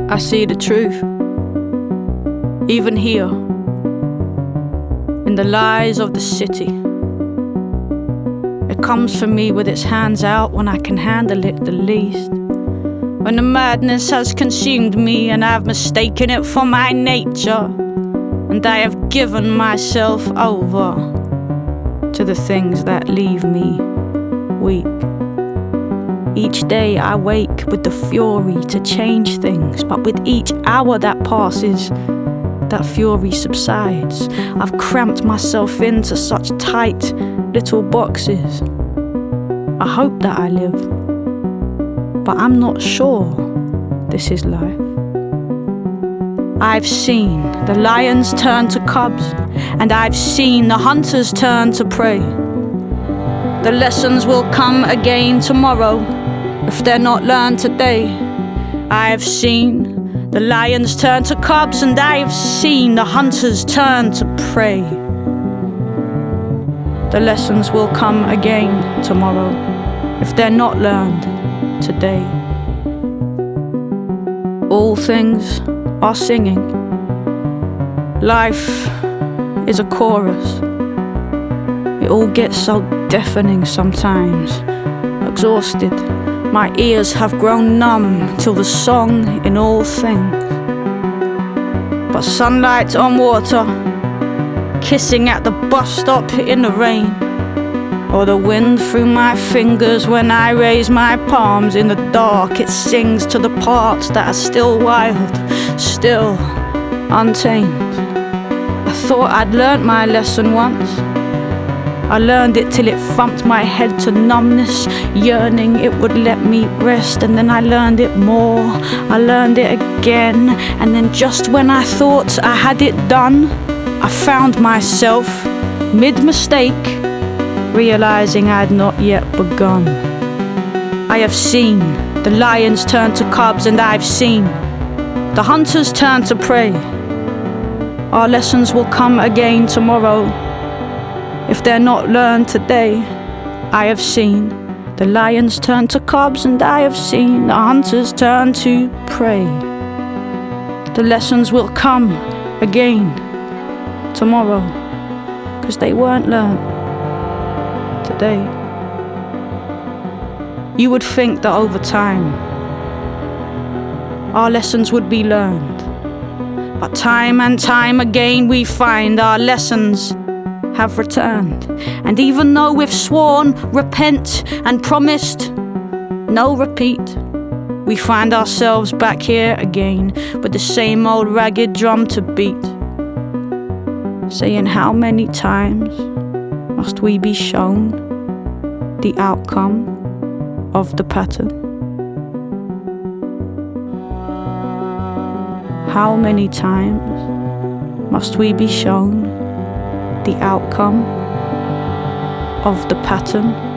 I see the truth, even here, in the lies of the city. It comes for me with its hands out when I can handle it the least. When the madness has consumed me and I've mistaken it for my nature, and I have given myself over to the things that leave me weak. Each day I wake with the fury to change things, but with each hour that passes, that fury subsides. I've cramped myself into such tight little boxes. I hope that I live, but I'm not sure this is life. I've seen the lions turn to cubs, and I've seen the hunters turn to prey. The lessons will come again tomorrow if they're not learned today. I've seen the lions turn to cubs, and I've seen the hunters turn to prey. The lessons will come again tomorrow if they're not learned today. All things are singing. Life is a chorus. It all gets so deafening sometimes. Exhausted, my ears have grown numb till the song in all things. But sunlight on water, kissing at the bus stop in the rain, or the wind through my fingers when I raise my palms in the dark, it sings to the parts that are still wild, still untamed. I thought I'd learnt my lesson once. I learned it till it thumped my head to numbness, yearning it would let me rest. And then I learned it more, I learned it again. And then just when I thought I had it done, I found myself, mid-mistake, realizing I'd not yet begun. I have seen the lions turn to cubs, and I've seen the hunters turn to prey. Our lessons will come again tomorrow if they're not learned today. I have seen the lions turn to cubs, and I have seen the hunters turn to prey. The lessons will come again tomorrow, 'cause they weren't learned today. You would think that over time our lessons would be learned, but time and time again we find our lessons have returned. And even though we've sworn, repent and promised no repeat, we find ourselves back here again with the same old ragged drum to beat, saying how many times must we be shown the outcome of the pattern? How many times must we be shown the outcome of the pattern?